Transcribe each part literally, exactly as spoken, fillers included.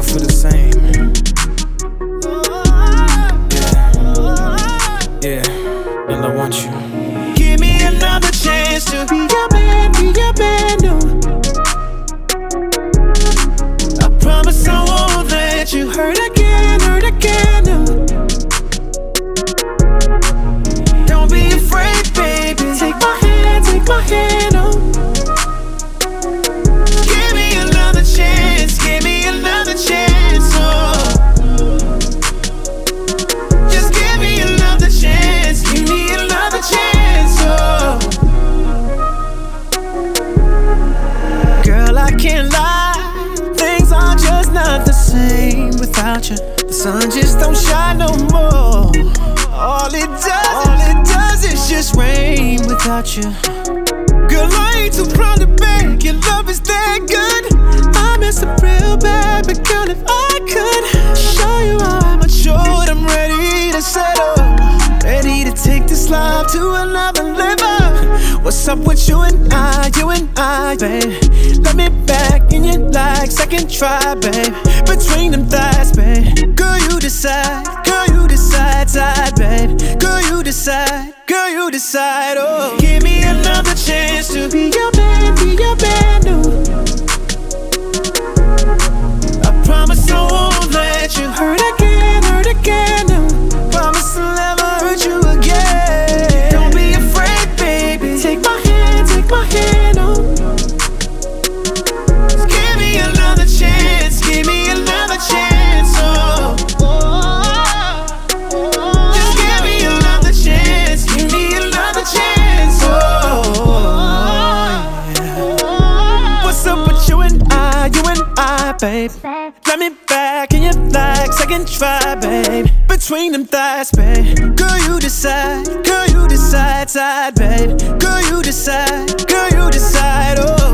feel the same. Yeah, yeah, and I want you. Give me another chance to be your man, be your man, no. I promise I won't let you hurt again, hurt again, no. Don't be afraid, baby. Take my hand, take my hand, oh. Give me another chance, give me another chance, oh. Just give me another chance, give me another chance, oh. Girl, I can't lie, things are just not the same without you. The sun just don't shine no more. All it does, all it does is just rain without you. Girl, I ain't too proud to beg, your love is that good. I miss it real bad, but girl, if I could show you how I'm matured, I'm ready to settle, ready to take this life to another level. What's up with you and I, you and I, babe? Let me back in you like second try, babe. Between them thighs, babe. Girl, you decide, girl, you decide, side, babe. Girl, you decide, girl, you decide, oh. Give me another chance to be your man, be your man, no. I promise I won't let you hurt again, hurt again, no. Promise I'll never hurt you again. Don't be afraid, baby. Take my hand, take my hand, oh. Just give me another chance, give me another chance, oh. Just give me another chance, give me another chance, oh. What's up with you and I, you and I, babe? Let me back in your like second try, babe. Between them thighs, babe. Girl, you decide, girl, you decide, side, babe. Girl, you decide, girl, you decide, oh.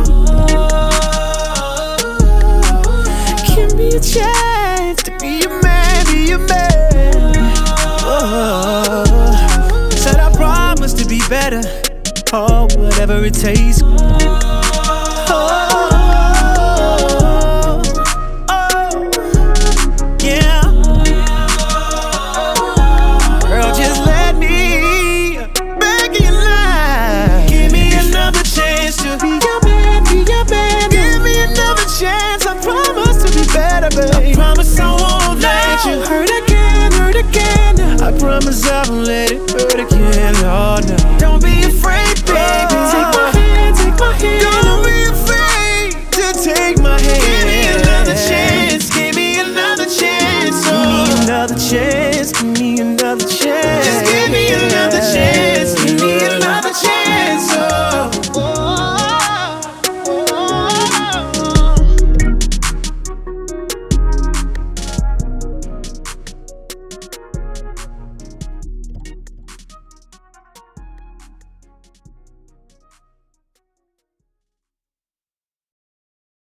Give me a chance to be your man, be your man, oh. Said I promise to be better, oh, whatever it takes, oh.